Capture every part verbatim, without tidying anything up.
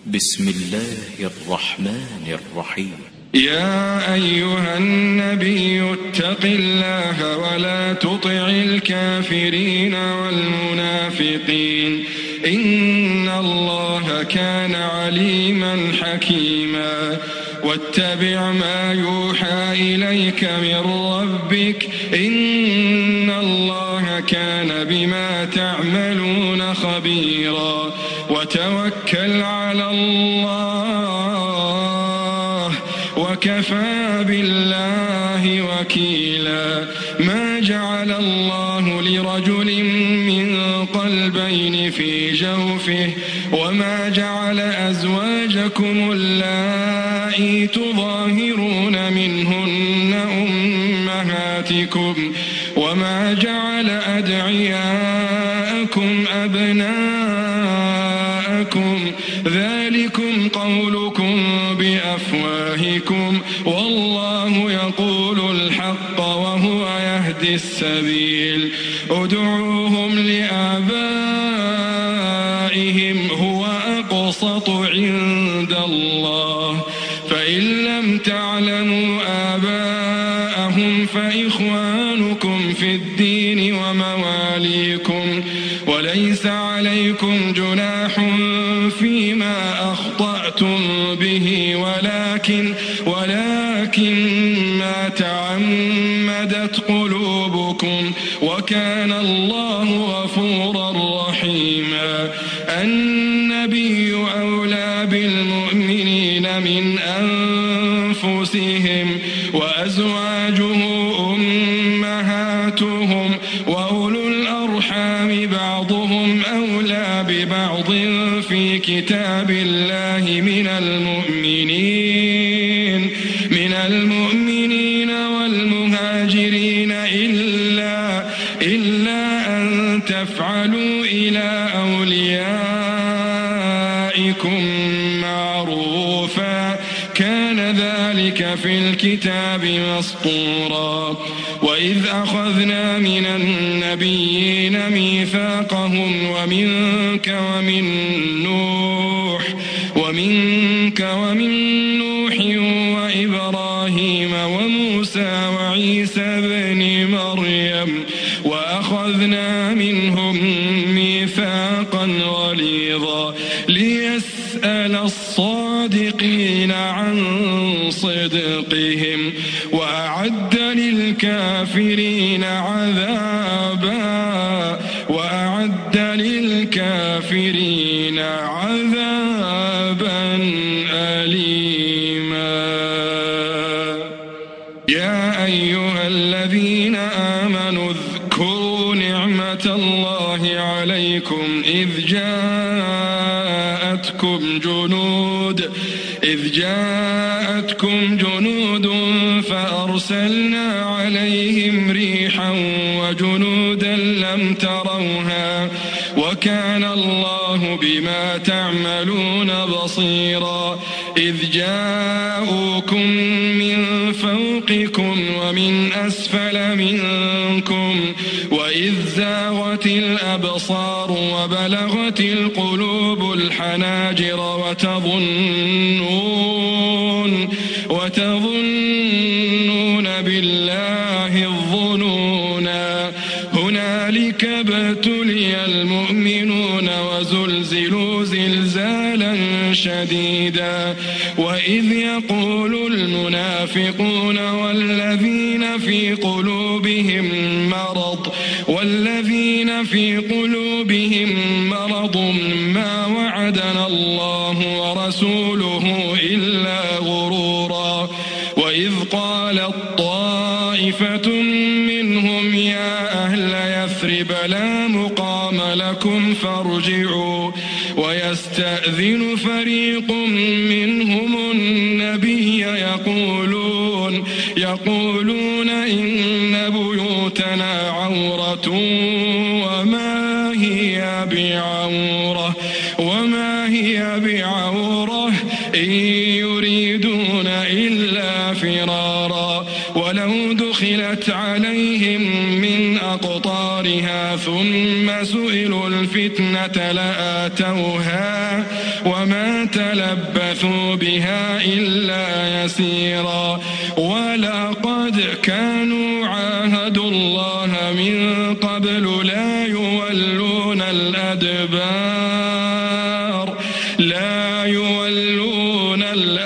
بسم الله الرحمن الرحيم. يا أيها النبي اتق الله ولا تطع الكافرين والمنافقين إن الله كان عليما حكيما. واتبع ما يوحى إليك من ربك إن الله كان بما تعملون خبيرا. وتوكل على الله وكفى بالله وكيلا. ما جعل الله لرجل من قلبين في جوفه وما جعل أزواجكم اللائي تظاهرون منهن أمهاتكم وما جعل أدعياءكم أبناءكم ذلكم قولكم بأفواهكم والله يقول الحق وهو يهدي السبيل. ادعوهم لآبائهم هو أقسط عند الله فإن لم تعلموا آباءهم فإخوانكم في الدين ومواليكم وليس عليكم جناح فيما أخطأتم به ولكن ولكن ما تعمدت قلوبكم وكان الله غفورا رحيما. النبي أولى بالمؤمنين من أنفسهم وأزواجه أمهاتهم وأولو الأرحام بعضهم أولى ببعض في كتاب الله من المؤمنين من المؤمنين والمهاجرين إلا إلا أن تفعلوا إلى أوليائكم معروفا كان ذلك في الكتاب مسطورا. وإذ أخذنا من النبيين ميثاقهم ومنك ومن نوح ومنك ومن نوح وإبراهيم وموسى وعيسى ابن مريم وأخذنا منهم ميثاقا غليظا ليسأل الصادقين عن صدقهم وأعد للكافرين عذابا وأعد للكافرين عذابا أليما. يا أيها الذين آمنوا اذكروا نعمة الله عليكم إذ جاءتكم جنود إذ جاءتكم جنود فأرسلنا عليهم ريحا وجنودا لم تروها وكان الله بما تعملون بصيرا. إذ جاءوكم من فوقكم ومن أسفل منكم وإذ زاغت الأبصار وبلغت القلوب الحناجر وتظنون وتظنون بالله الظنونا. هنالك ابتلي المؤمنون وزلزلوا زلزالا شديدا. وإذ يقول المنافقون والذين في قلوبهم مرض والذين في قلوبهم مرض ما وعدنا الله ورسوله إلا غرورا. وإذ قالت طائفة منهم يا أهل يثرب لا مقام لكم فارجعوا ويستأذن فريق منهم النبي يقولون يقولون إن بيوتنا عورة وما هي بعورة وما هي بعورة إن يريدون إلا فرارا. ولو دخلت عليهم من أقطارها ثم سئلوا الفتنة لآتوها وما تلبثوا بها إلا يسيرا ولقد كانوا عاهدوا الله من قبل لا يولون الأدبار لا يولون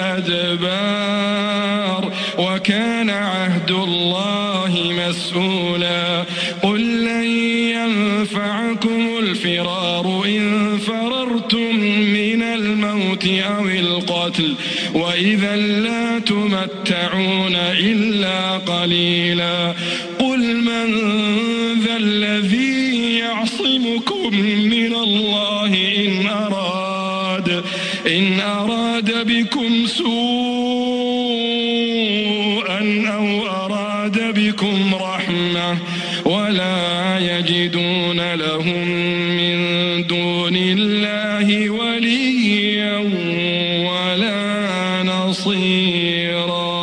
الأدبار وكان عهد الله مسؤولا قل لن ينفعكم الفرار إن فررتم من الموت أو القتل وإذا لا تمتعون إلا قليلا قل من ذا الذي يعصمكم من الله إن أراد إن أراد بكم سوءا أو أراد بكم رحمة ولا يجدون لهم من دون الله وليا ولا نصيرا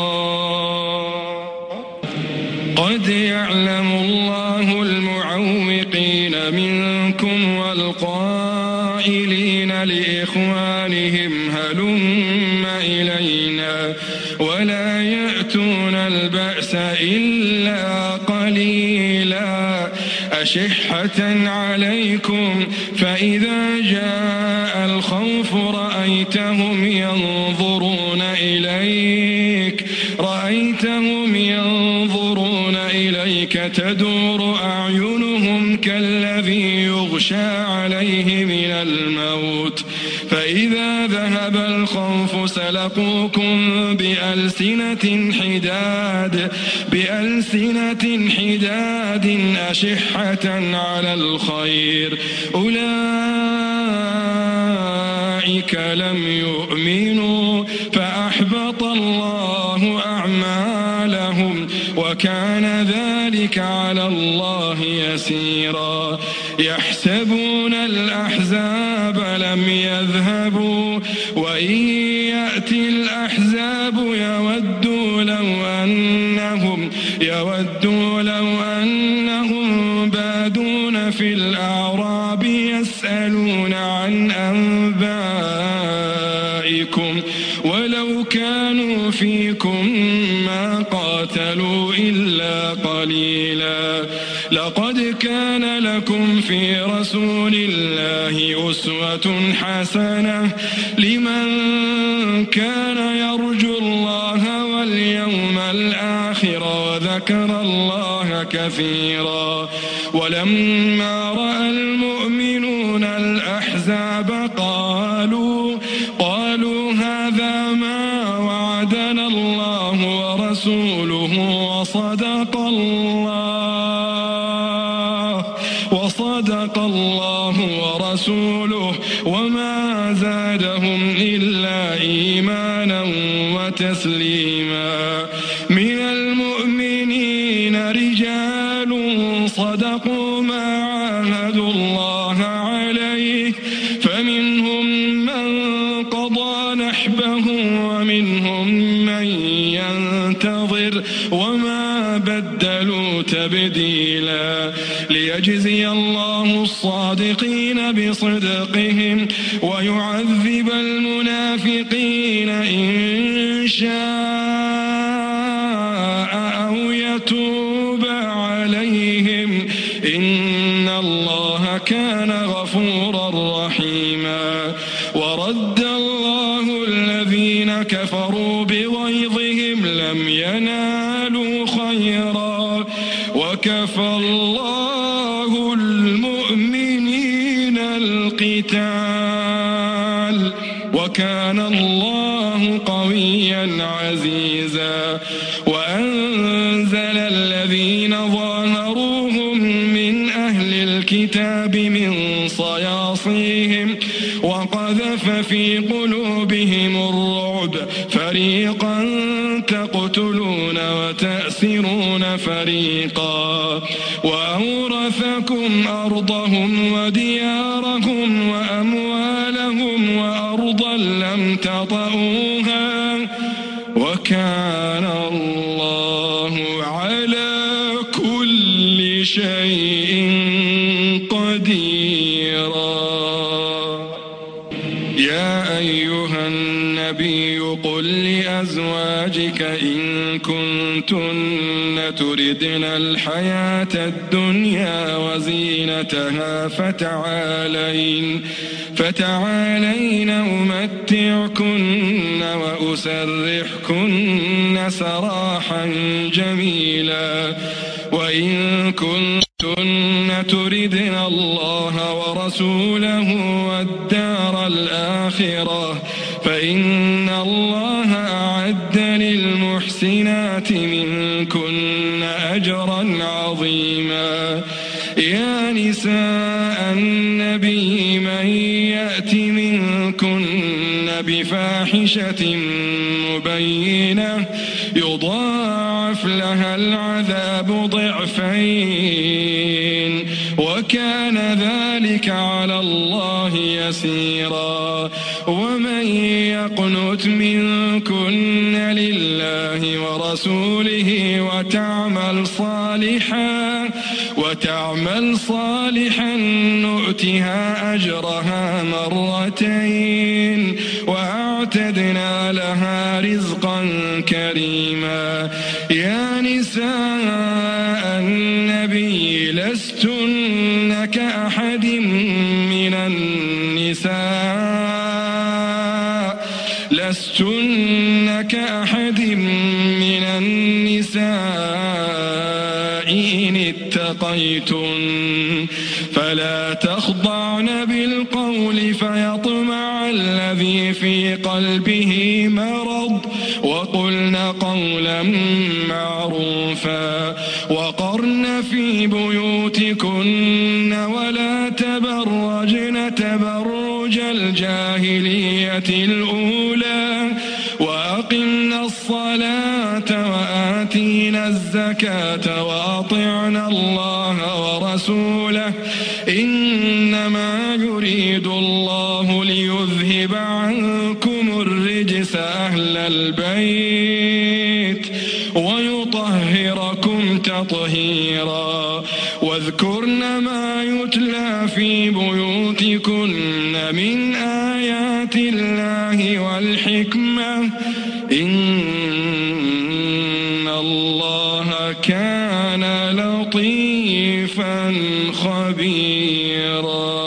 قد يعلم الله المعوقين منكم والقائلين لإخوانهم هلم إلينا ولا يأتون البأس إلا قليلا أشحة عليكم فإذا جاء الخوف رأيتهم ينظرون إليك رأيتهم ينظرون إليك تدور أعينهم كالذي يغشى عليه من الموت فإذا ذهب الخوف سلقوكم بألسنة حداد بألسنة حداد أشحة على الخير أولئك لم يؤمنوا فأحبط الله أعمالهم وكان ذلك على الله يسيرا يحسبون الأحزاب لم يذهبوا وإن يأتي الأحزاب يودوا لو أنهم يودوا لو أنهم بادون في الأعراب يسألون عن أنبائكم ولو كانوا فيكم ما قاتلوا إلا قليلا لقد كان لكم في رسول الله أسوة حسنة لمن كان يرجو الله واليوم الآخر وذكر الله كثيرا ولما رأى المؤمنون الأحزاب قالوا قالوا هذا ما وعدنا الله ورسوله وصدق الله وصدق الله ورسوله وما زادهم إلا إيمانا وتسليما من المؤمنين رجال صدقوا ما عاهدوا الله عليه فمنهم من قضى نحبه ومنهم من ينتظر وما بدلوا تبديلا ليجزي الله الصادقين بصدقهم ويعذب المنافقين إن شاء أو يتوب عليهم إن الله كان غفورا رحيما ورد الله الذين كفروا بغيظهم لم ينالوا خيرا وكفى الله المؤمنين القتال وكان الله قويا عزيزا وأنزل الذين ظاهروهم من أهل الكتاب من صياصيهم وقذف في قلوبهم الرعب فريقا تقتلون وتأسرون فريقا وأورثكم أرضهم وديارهم وأموالهم وأرضا لم تطئوها وكان الله على كل شيء قديرا يا أيها النبي قل لأزواجك إن كنتن تردن الحياة الدنيا وزينتها فتعالين فتعالين أمتعكن وأسرحكن سراحا جميلا وإن كنتن تردن الله ورسوله والدار الآخرة فإن الله أعد للمحسنات منكن أجرا عظيما. يا نساء النبي من يأت منكن بفاحشة مبينة يضاعف لها العذاب ضعفين وكان ذلك على الله يسيرا. ومن يقنت منكن لله ورسوله وتعمل صالحا وتعمل صالحا نؤتها أجرها مرتين وأعتدنا لها رزقا كريما. يا نساء النبي لستن كأحد من النساء لستن كأحد من النساء إن اتقيتن فلا تخضعن بالقول فيطمع الذي في قلبه مرض وقلن قولا معروفا وقرن في بيوتكن ولا تبرجن تبرج الجاهلية الأولى وأقمنا الصلاة وآتينا الزكاة وأطعنا الله ورسوله إنما يريد الله ليذهب عنكم الرجس أهل البيت ويطهركم تطهيرا. واذكرن ما يتلى في بيوتكن من آيات الله والحكمة إن الله كان لطيفا خبيرا.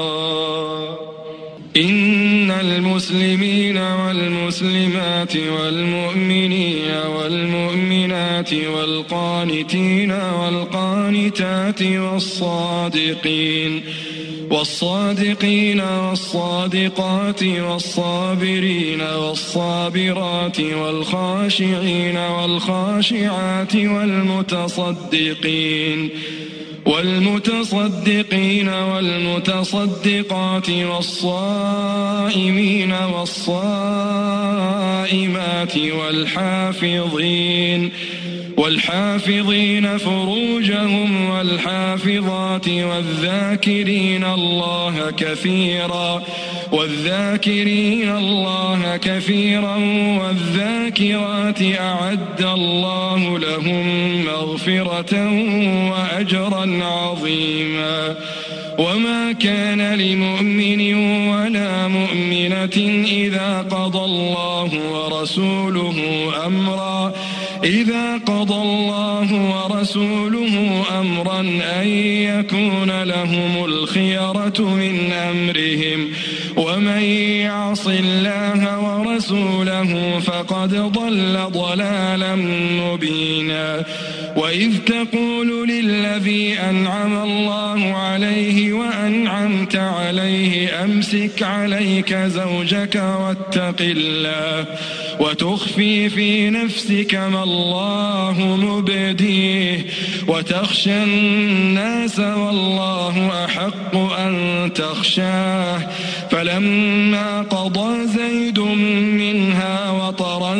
إن المسلمين والمسلمات والمؤمنين والمؤمنات والقانتين والقانتات والصادقين والصادقين والصادقات والصابرين والصابرات والخاشعين والخاشعات والمتصدقين والمتصدقين والمتصدقات والصائمين والصائمات والحافظين والحافظين فروجهم والحافظات والذاكرين الله كثيرا والذاكرين الله كثيرا والذاكرات أعد الله لهم مغفرة وأجرا عظيما. وما كان لمؤمن ولا مؤمنة إذا قضى الله ورسوله أمرا إذا قضى الله ورسوله أمرا أن يكون لهم الخيرة من أمرهم ومن يعص الله ورسوله فقد ضل ضلالا مبينا. وإذ تقول للذي أنعم الله عليه وأنعمت عليه أمسك عليك زوجك واتق الله وتخفي في نفسك ما الله مبديه وتخشى الناس والله أحق أن تخشاه. فلما قضى زيد منها وطرا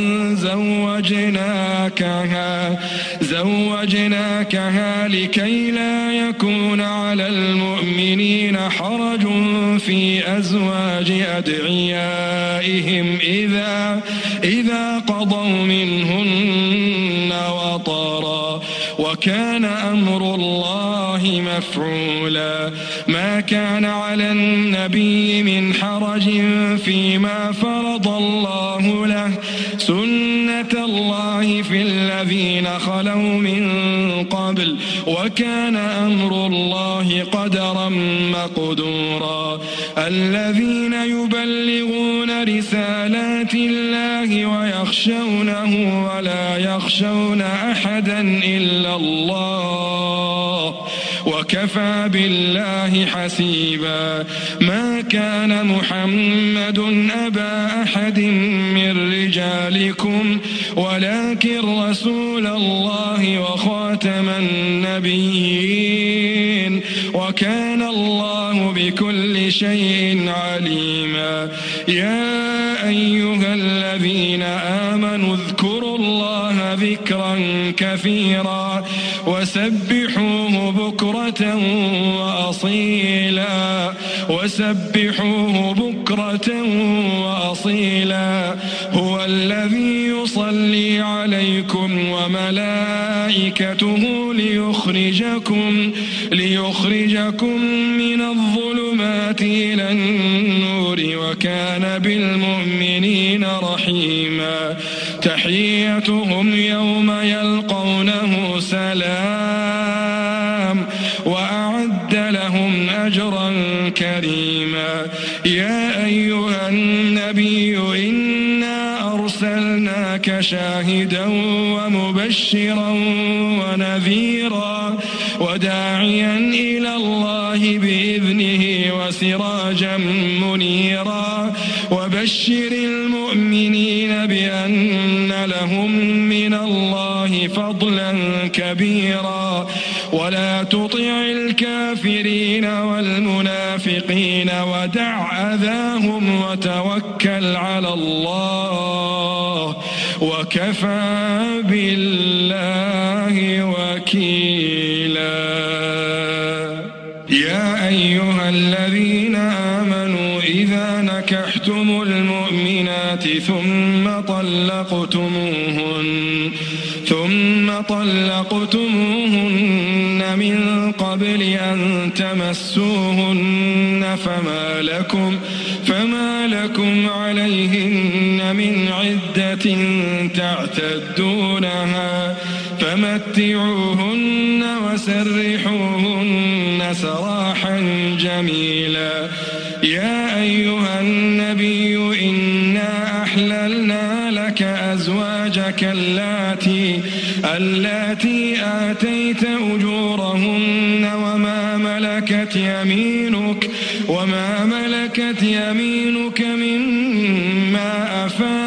زوجناكها زوجناكها لكي لا يكون على المؤمنين حرج في أزواج أدعيائهم إذا إذا قضوا منهن وطرا وكان أمر الله مفعولا. ما كان على النبي من حرج فيما فرض قضى الله له سنة الله في الذين خلوا من قبل وكان أمر الله قدرا مقدورا الذين يبلغون رسالات الله ويخشونه ولا يخشون أحدا إلا الله وكفى بالله حسيبا ما كان محمد أبا أحد من رجالكم ولكن رسول الله وخاتم النبيين وكان الله بكل شيء عليما يا أيها الذين آمنوا اذكروا الله ذكرا كثيرا وسبحوه بكرة وأصيلا وسبحوه بكرة وأصيلا هو الذي يصلي عليكم وملائكته ليخرجكم ليخرجكم من الظلمات إلى النور وكان بالمؤمنين رحيما تحيتهم يوم يلقونه سلام وأعد لهم أجرا كريما يا أيها النبي إنا أرسلناك شاهدا ومبشرا ونذيرا وداعيا إلى الله بإذنه وسراجا منيرا وبشر المؤمنين بأن لهم من الله فضلا كبيرا ولا تطع الكافرين والمنافقين ودع أذاهم وتوكل على الله وكفى بالله وكيلا يا أيها الذين آمنوا إذا نكحتم المؤمنات ثم طلقتموهن ثم طلقتموهن من قبل أن تمسوهن فما لكم فما لكم عليهن من عدة تعتدونها فمتعوهن وسرحوهن سراحا جميلا يا أيها النبي إنا أحللنا لك أزواجك اللاتي اللاتي آتيت أجورهن وما ملكت يمينك وما ملكت يمينك مما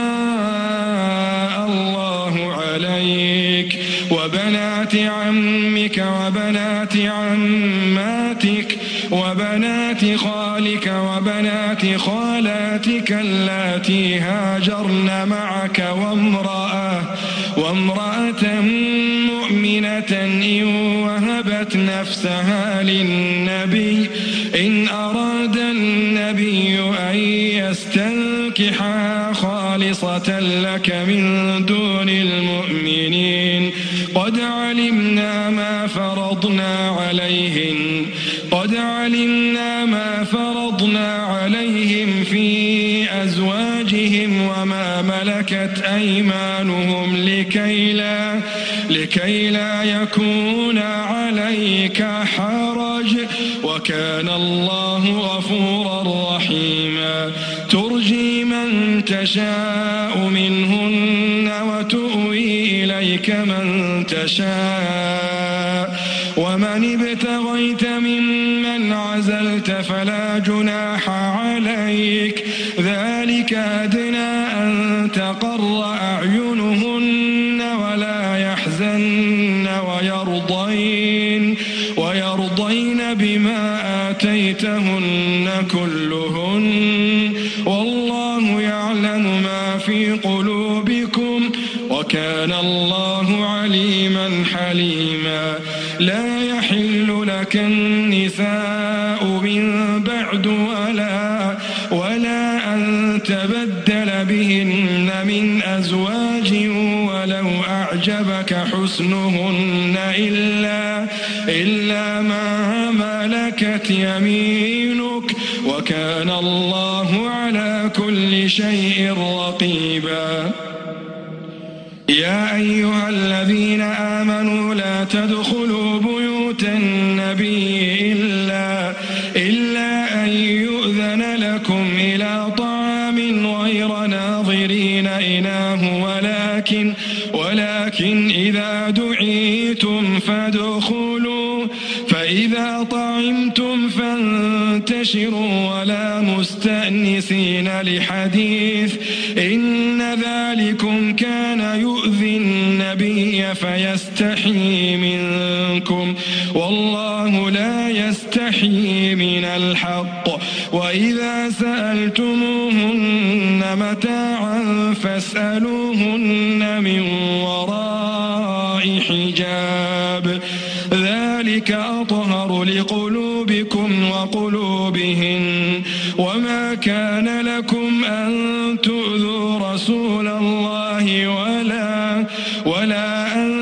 أفاء الله عليك وبنات عمك وبنات عماتك وبنات خالك وبنات خالاتك اللاتي هاجرن معك وامرأة وامرأة مؤمنة إن وهبت نفسها للنبي إن أراد النبي أن يستنكحها خالصة لك من دون المؤمنين قد علمنا ما فرضنا عليهن قد علمنا ما فرضنا عليهم في أزواجهم وما ملكت أيمانهم لكي لا لكي لا يكون عليك حرج وكان الله غفورا رحيما ترجي من تشاء منهن وتؤوي إليك من تشاء ومن ابتغيت ممن عزلت فلا جناح عليك ذلك أدنى أن تقر أعينهن ولا يحزن ويرضين ويرضين بما آتيتهن كلهن والله يعلم ما في قلوبكم وكان الله عليما حليما لا يحل لك النساء من بعد ولا ولا أن تبدل بهن من أزواج ولو أعجبك حسنهن إلا إلا ما ملكت يمينك وكان الله على كل كل شيء رقيبا. يا أيها الذين آمنوا لا تدخلوا بيوت النبي إلا, إلا أن يؤذن لكم إلى طعام غير ناظرين إناه ولكن, ولكن إذا دعيتم فادخلوا فإذا طعمتم فانتشروا ولا مستأنسين لحديث إن ذلكم كان يؤذي النبي فيستحيي منكم والله لا يستحيي من الحق. وإذا سألتموهن متاعا فاسألوهن من وراء حجاب ذلك أطهر لقلوبكم وقلوبهن. وما كان لكم أن تؤذوا رسول الله ولا, ولا أن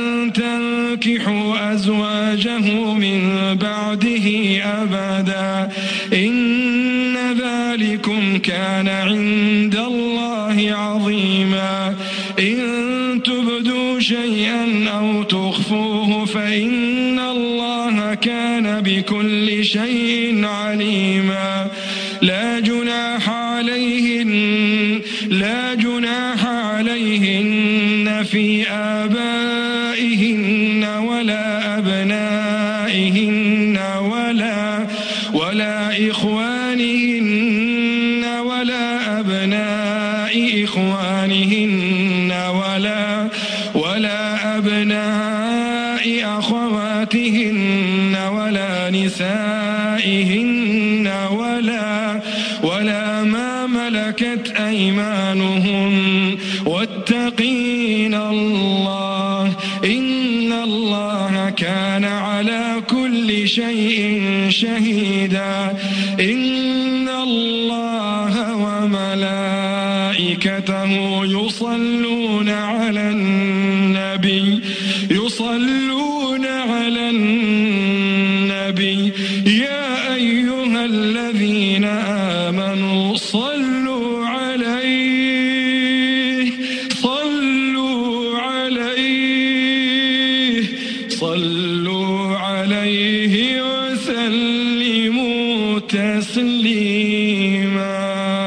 تنكحوا أزواجه من بعده أبدا إن ذلكم كان عند الله عظيما. إن تبدوا شيئا أو تخفوه فإن الله كان بكل شيء عليما. لا جناح عليهن, لا جناح عليهن في آبائهن ولا أبنائهن ولا, ولا إخوانهن ولا أبناء إخوانهن ولا, ولا أبناء أخواتهن ولا نسائهن ولا, ولا ما ملكت أيمانهن واتقين الله إن الله كان على كل شيء شهيدا. إن الله وملائكته يصلون على النبي يصلون على النبي يا أيها الذين آمنوا صلوا عليه صلوا عليه صلوا عليه وسلموا تسليما.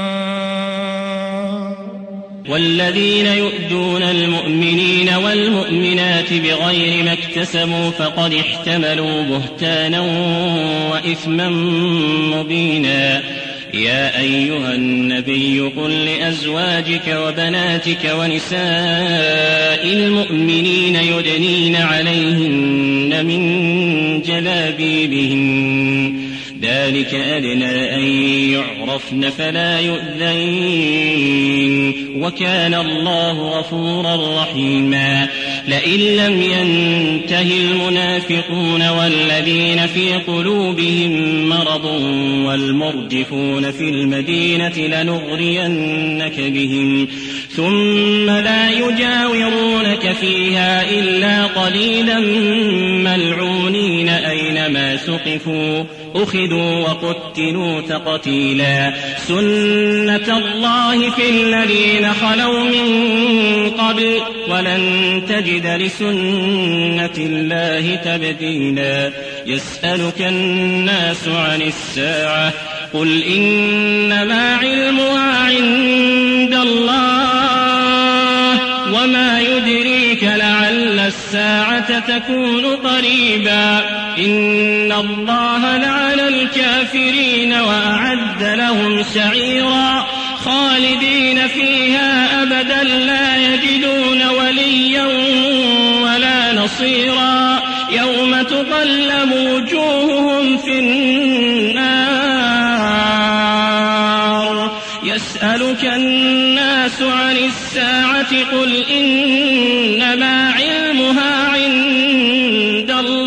والذين يؤذون المؤمنين والمؤمنات بغير ما اكتسبوا فقد احتملوا بهتانا وإثما مبينا. يا أيها النبي قل لأزواجك وبناتك ونساء المؤمنين يدنين عليهن من جلابيبهن ذلك أدنى أن يعرفن فلا يؤذين وكان الله غفورا رحيما. لئن لم ينته المنافقون والذين في قلوبهم مرض والمرجفون في المدينة لنغرينك بهم ثم لا يجاورونك فيها إلا قليلا ملعونين أينما ثقفوا أخذوا وقتلوا تقتيلا. سنة الله في الذين خلوا من قبل ولن تجد لسنة الله تبديلا. يسألك الناس عن الساعة قل إنما علمها عند الله وما يدريك لعل الساعة تكون قريبا. إن الله لعن الكافرين وأعد لهم سعيرا خالدين فيها أبدا لا يجدون وليا ولا نصيرا. يوم تقلب وجوههم في النار. يسألك الناس عن الساعة قل إنما علمها عند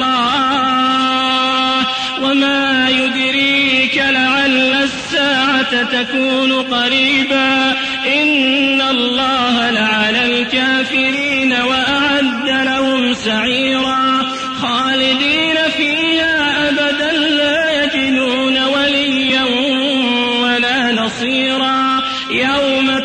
الله وما يدريك لعل الساعة تكون قريبا. إن الله لعن الكافرين وأعد لهم سعيرا خالدين فيها أبدا لا يجدون وليا ولا نصيرا. يوم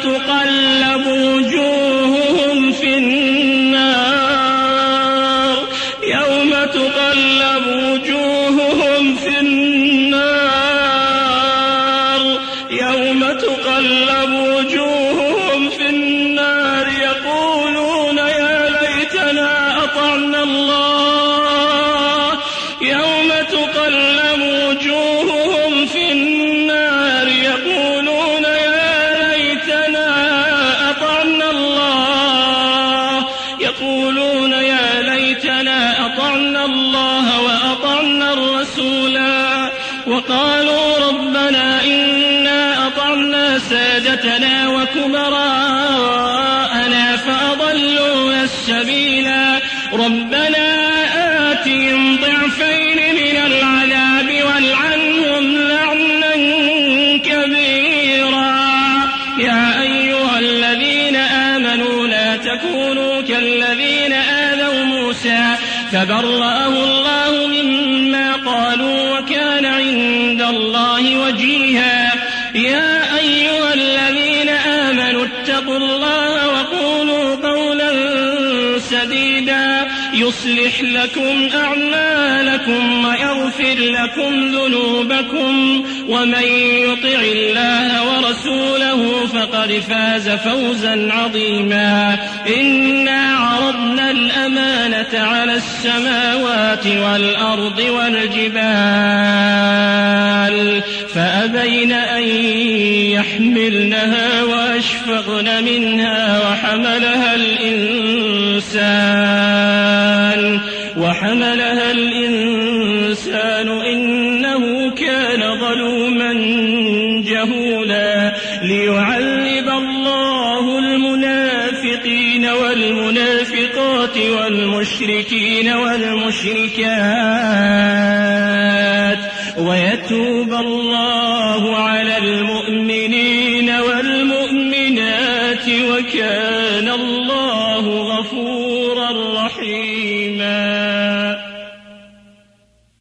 سادتنا وكبراءنا فأضلونا السبيلا ربنا آتهم ضعفين من العذاب والعنهم لعنا كبيرا يا أيها الذين آمنوا لا تكونوا كالذين آذوا موسى فبرأه الله مما قالوا وكان عند الله وجيها يا أيها الذين آمنوا اتقوا الله وقولوا قولا سديدا يصلح لكم أعمالكم ويغفر لكم ذنوبكم ومن يطع الله ورسوله فقد فاز فوزا عظيما إنا عرضنا الأمانة على السماوات والأرض والجبال فأبين أن يحملنها وأشفقن منها وحملها الإنسان وحملها الإنسان إنه كان ظلوما جهولا ليعذب الله المنافقين والمنافقات والمشركين والمشركات ويتوب الله على المؤمنين والمؤمنات وكان الله غفورا رحيما